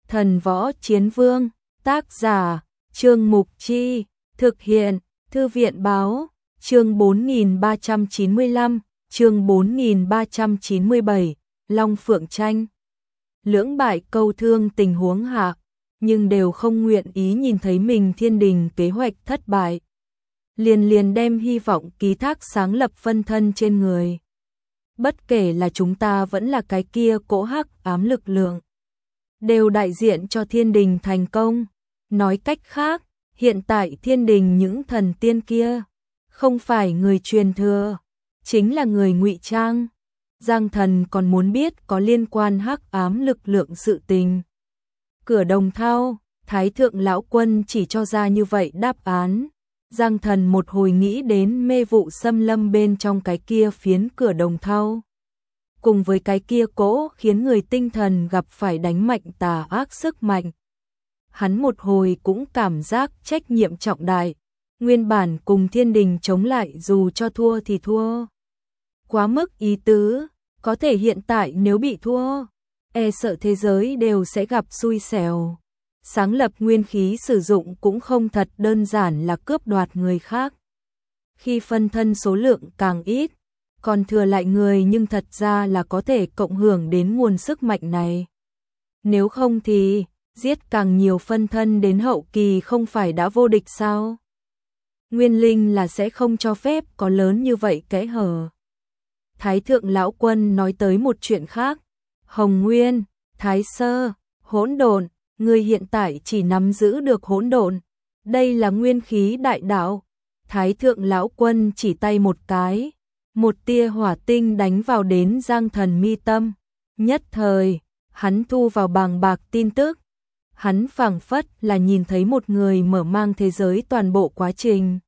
Thần Võ Chiến Vương, tác giả, Trương Mục Chi, thực hiện, Thư viện Báo, chương 4395, chương 4397, Long Phượng tranh. Lưỡng bại câu thương tình huống hạ, nhưng đều không nguyện ý nhìn thấy mình thiên đình kế hoạch thất bại. Liền đem hy vọng ký thác sáng lập phân thân trên người. Bất kể là chúng ta vẫn là cái kia cỗ hắc ám lực lượng, đều đại diện cho thiên đình thành công. Nói cách khác, hiện tại thiên đình những thần tiên kia, không phải người truyền thừa, chính là người ngụy trang. Giang Thần còn muốn biết có liên quan hắc ám lực lượng sự tình. Cửa Đồng Thau, Thái Thượng Lão Quân chỉ cho ra như vậy đáp án. Giang Thần một hồi nghĩ đến mê vụ xâm lâm bên trong cái kia phiến cửa Đồng Thau, cùng với cái kia cỗ khiến người tinh thần gặp phải đánh mạnh tà ác sức mạnh. Hắn một hồi cũng cảm giác trách nhiệm trọng đại, nguyên bản cùng thiên đình chống lại dù cho thua thì thua. Quá mức ý tứ, có thể hiện tại nếu bị thua, e sợ thế giới đều sẽ gặp xui xẻo. Sáng lập nguyên khí sử dụng cũng không thật đơn giản là cướp đoạt người khác. Khi phân thân số lượng càng ít, còn thừa lại người nhưng thật ra là có thể cộng hưởng đến nguồn sức mạnh này. Nếu không thì, giết càng nhiều phân thân đến hậu kỳ không phải đã vô địch sao? Nguyên linh là sẽ không cho phép có lớn như vậy kẽ hở. Thái Thượng Lão Quân nói tới một chuyện khác. Hồng Nguyên, Thái Sơ, hỗn độn, người hiện tại chỉ nắm giữ được hỗn độn. Đây là nguyên khí đại đạo. Thái Thượng Lão Quân chỉ tay một cái, một tia hỏa tinh đánh vào đến Giang Thần mi tâm. Nhất thời, hắn thu vào bàng bạc tin tức. Hắn phảng phất là nhìn thấy một người mở mang thế giới toàn bộ quá trình.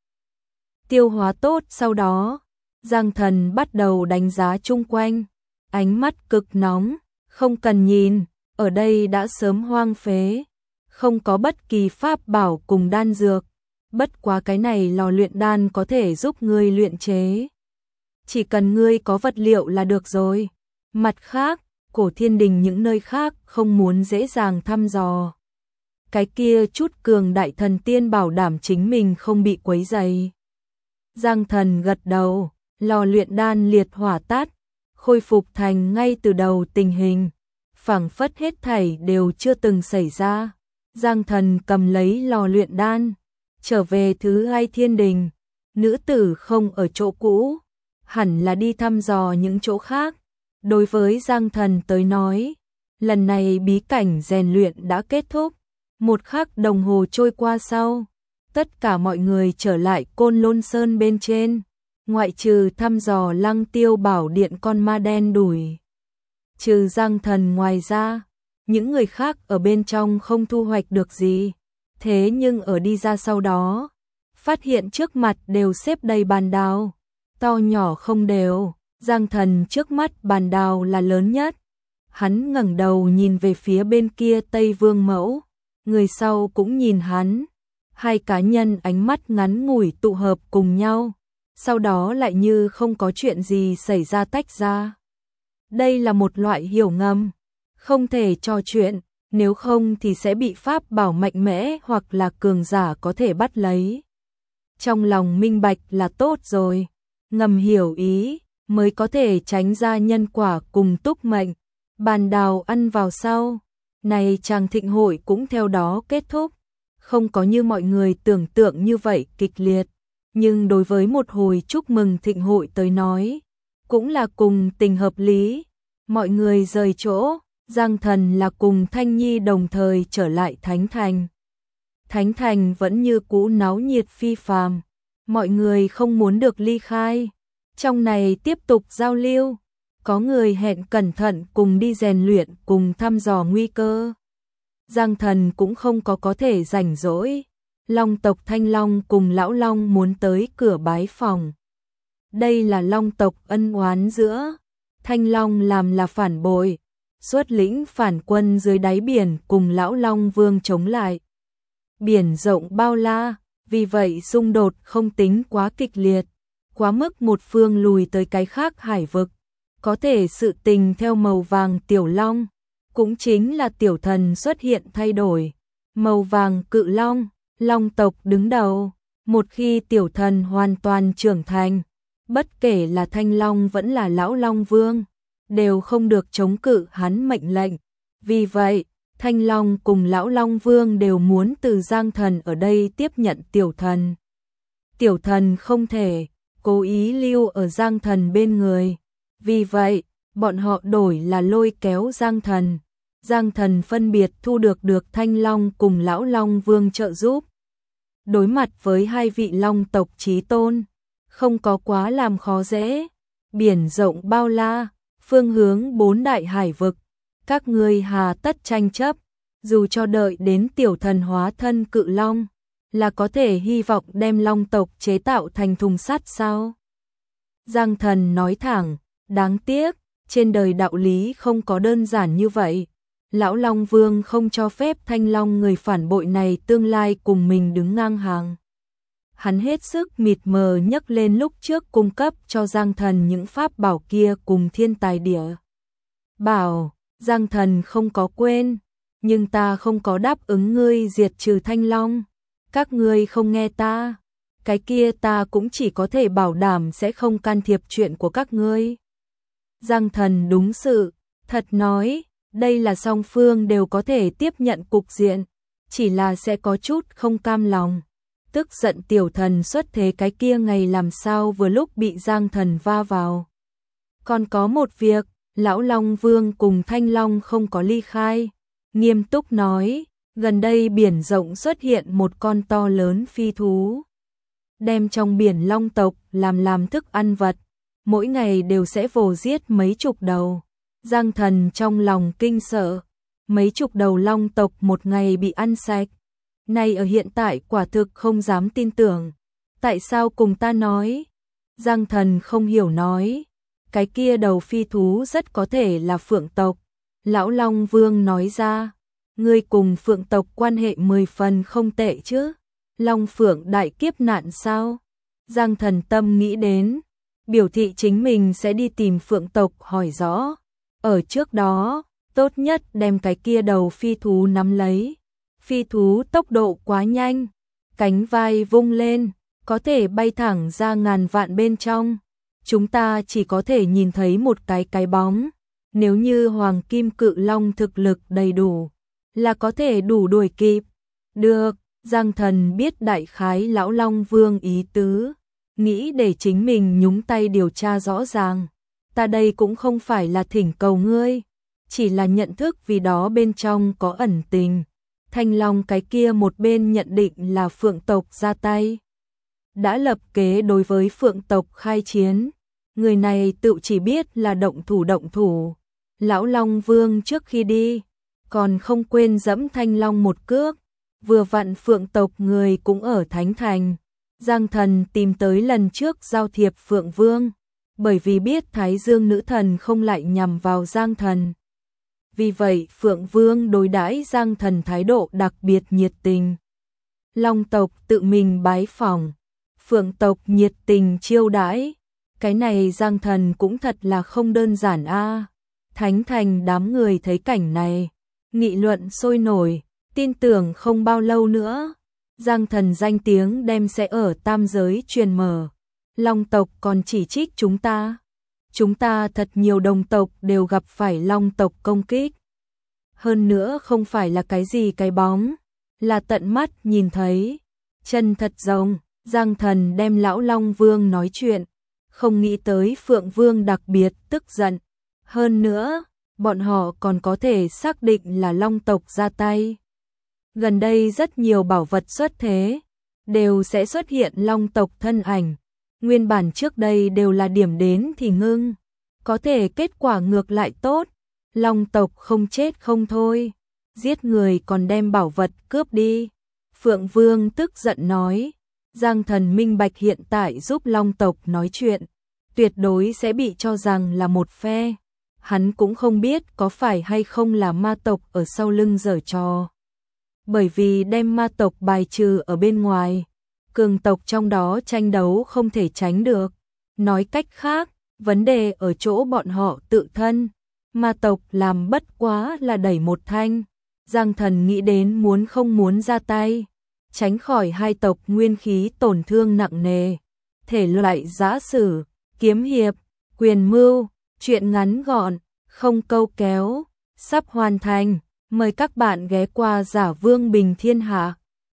Tiêu hóa tốt sau đó, Giang Thần bắt đầu đánh giá chung quanh. Ánh mắt cực nóng, không cần nhìn, ở đây đã sớm hoang phế. Không có bất kỳ pháp bảo cùng đan dược. Bất quá cái này lò luyện đan có thể giúp ngươi luyện chế. Chỉ cần ngươi có vật liệu là được rồi. Mặt khác, cổ thiên đình những nơi khác không muốn dễ dàng thăm dò. Cái kia chút cường đại thần tiên bảo đảm chính mình không bị quấy rầy. Giang Thần gật đầu, lò luyện đan liệt hỏa tát, khôi phục thành ngay từ đầu tình hình. Phảng phất hết thảy đều chưa từng xảy ra. Giang Thần cầm lấy lò luyện đan, trở về thứ hai thiên đình. Nữ tử không ở chỗ cũ, hẳn là đi thăm dò những chỗ khác. Đối với Giang Thần tới nói, lần này bí cảnh rèn luyện đã kết thúc. Một khắc đồng hồ trôi qua sau, tất cả mọi người trở lại Côn Lôn Sơn bên trên, ngoại trừ thăm dò Lăng Tiêu Bảo Điện con ma đen đuổi. Trừ Giang Thần ngoài ra, những người khác ở bên trong không thu hoạch được gì. Thế nhưng ở đi ra sau đó, phát hiện trước mặt đều xếp đầy bàn đào, to nhỏ không đều. Giang Thần trước mắt bàn đào là lớn nhất. Hắn ngẩng đầu nhìn về phía bên kia Tây Vương Mẫu, người sau cũng nhìn hắn. Hai cá nhân ánh mắt ngắn ngủi tụ hợp cùng nhau, sau đó lại như không có chuyện gì xảy ra tách ra. Đây là một loại hiểu ngầm, không thể trò chuyện, nếu không thì sẽ bị pháp bảo mạnh mẽ hoặc là cường giả có thể bắt lấy. Trong lòng minh bạch là tốt rồi, ngầm hiểu ý mới có thể tránh ra nhân quả cùng túc mệnh. Bàn đào ăn vào sau, này chàng thịnh hội cũng theo đó kết thúc. Không có như mọi người tưởng tượng như vậy kịch liệt, nhưng đối với một hồi chúc mừng thịnh hội tới nói, cũng là cùng tình hợp lý. Mọi người rời chỗ, Giang Thần là cùng Thanh Nhi đồng thời trở lại Thánh Thành. Thánh Thành vẫn như cũ náo nhiệt phi phàm, mọi người không muốn được ly khai. Trong này tiếp tục giao lưu, có người hẹn cẩn thận cùng đi rèn luyện cùng thăm dò nguy cơ. Giang Thần cũng không có thể rảnh rỗi. Long tộc Thanh Long cùng Lão Long muốn tới cửa bái phòng. Đây là Long tộc ân oán giữa. Thanh Long làm là phản bội, xuất lĩnh phản quân dưới đáy biển cùng Lão Long Vương chống lại. Biển rộng bao la, vì vậy xung đột không tính quá kịch liệt, quá mức một phương lùi tới cái khác hải vực. Có thể sự tình theo màu vàng tiểu long, cũng chính là tiểu thần xuất hiện thay đổi. Màu vàng cự long, long tộc đứng đầu, một khi tiểu thần hoàn toàn trưởng thành, bất kể là Thanh Long vẫn là Lão Long Vương, đều không được chống cự hắn mệnh lệnh. Vì vậy, Thanh Long cùng Lão Long Vương đều muốn từ Giang Thần ở đây tiếp nhận tiểu thần. Tiểu thần không thể cố ý lưu ở Giang Thần bên người. Vì vậy, bọn họ đổi là lôi kéo Giang Thần. Giang Thần phân biệt thu được Thanh Long cùng Lão Long Vương trợ giúp. Đối mặt với hai vị long tộc chí tôn, không có quá làm khó dễ. Biển rộng bao la, phương hướng 4 đại hải vực, các ngươi hà tất tranh chấp, dù cho đợi đến tiểu thần hóa thân cự long, là có thể hy vọng đem long tộc chế tạo thành thùng sắt sao? Giang Thần nói thẳng, đáng tiếc, trên đời đạo lý không có đơn giản như vậy. Lão Long Vương không cho phép Thanh Long người phản bội này tương lai cùng mình đứng ngang hàng. Hắn hết sức mịt mờ nhắc lên lúc trước cung cấp cho Giang Thần những pháp bảo kia cùng thiên tài địa bảo. Giang Thần không có quên, nhưng ta không có đáp ứng ngươi diệt trừ Thanh Long. Các ngươi không nghe ta, cái kia ta cũng chỉ có thể bảo đảm sẽ không can thiệp chuyện của các ngươi. Giang Thần đúng sự thật nói, đây là song phương đều có thể tiếp nhận cục diện, chỉ là sẽ có chút không cam lòng. Tức giận tiểu thần xuất thế cái kia ngày làm sao vừa lúc bị Giang Thần va vào. Còn có một việc, Lão Long Vương cùng Thanh Long không có ly khai. Nghiêm túc nói, gần đây biển rộng xuất hiện một con to lớn phi thú. Đem trong biển long tộc làm thức ăn vật, mỗi ngày đều sẽ vồ giết mấy chục đầu. Giang Thần trong lòng kinh sợ, mấy chục đầu long tộc một ngày bị ăn sạch. Nay ở hiện tại quả thực không dám tin tưởng. Tại sao cùng ta nói? Giang Thần không hiểu nói. Cái kia đầu phi thú rất có thể là phượng tộc. Lão Long Vương nói ra. Ngươi cùng phượng tộc quan hệ 10 phần không tệ chứ? Long phượng đại kiếp nạn sao? Giang Thần tâm nghĩ đến. Biểu thị chính mình sẽ đi tìm phượng tộc hỏi rõ. Ở trước đó, tốt nhất đem cái kia đầu phi thú nắm lấy. Phi thú tốc độ quá nhanh, cánh vai vung lên, có thể bay thẳng ra ngàn vạn bên trong. Chúng ta chỉ có thể nhìn thấy một cái bóng. Nếu như Hoàng Kim Cự Long thực lực đầy đủ, là có thể đủ đuổi kịp. Được, Giang Thần biết đại khái Lão Long Vương ý tứ, nghĩ để chính mình nhúng tay điều tra rõ ràng. Ta đây cũng không phải là thỉnh cầu ngươi, chỉ là nhận thức vì đó bên trong có ẩn tình. Thanh Long cái kia một bên nhận định là phượng tộc ra tay, đã lập kế đối với phượng tộc khai chiến. Người này tự chỉ biết là động thủ. Lão Long Vương trước khi đi, còn không quên dẫm Thanh Long một cước. Vừa vặn phượng tộc người cũng ở Thánh Thành. Giang Thần tìm tới lần trước giao thiệp Phượng Vương, bởi vì biết Thái Dương nữ thần không lại nhằm vào Giang Thần. Vì vậy Phượng Vương đối đãi Giang Thần thái độ đặc biệt nhiệt tình. Long tộc tự mình bái phỏng, Phượng tộc nhiệt tình chiêu đãi. Cái này Giang Thần cũng thật là không đơn giản a. Thánh Thành đám người thấy cảnh này, nghị luận sôi nổi, tin tưởng không bao lâu nữa, Giang Thần danh tiếng đem sẽ ở tam giới truyền mở. Long tộc còn chỉ trích chúng ta. Chúng ta thật nhiều đồng tộc đều gặp phải long tộc công kích. Hơn nữa không phải là cái gì cái bóng, là tận mắt nhìn thấy. Chân thật giống, Giang Thần đem Lão Long Vương nói chuyện, không nghĩ tới Phượng Vương đặc biệt tức giận. Hơn nữa, bọn họ còn có thể xác định là long tộc ra tay. Gần đây rất nhiều bảo vật xuất thế, đều sẽ xuất hiện long tộc thân ảnh. Nguyên bản trước đây đều là điểm đến thì ngưng, có thể kết quả ngược lại tốt. Long tộc không chết không thôi, giết người còn đem bảo vật cướp đi. Phượng Vương tức giận nói, Giang Thần minh bạch hiện tại giúp long tộc nói chuyện, tuyệt đối sẽ bị cho rằng là một phe. Hắn cũng không biết có phải hay không là ma tộc ở sau lưng giở trò. Bởi vì đem ma tộc bài trừ ở bên ngoài, cường tộc trong đó tranh đấu không thể tránh được. Nói cách khác, vấn đề ở chỗ bọn họ tự thân. Ma tộc làm bất quá là đẩy một thanh. Giang Thần nghĩ đến muốn không muốn ra tay, tránh khỏi hai tộc nguyên khí tổn thương nặng nề. Thể loại giã sử, kiếm hiệp, quyền mưu, truyện ngắn gọn, không câu kéo, sắp hoàn thành. Mời các bạn ghé qua Giả Vương Bình Thiên Hạ.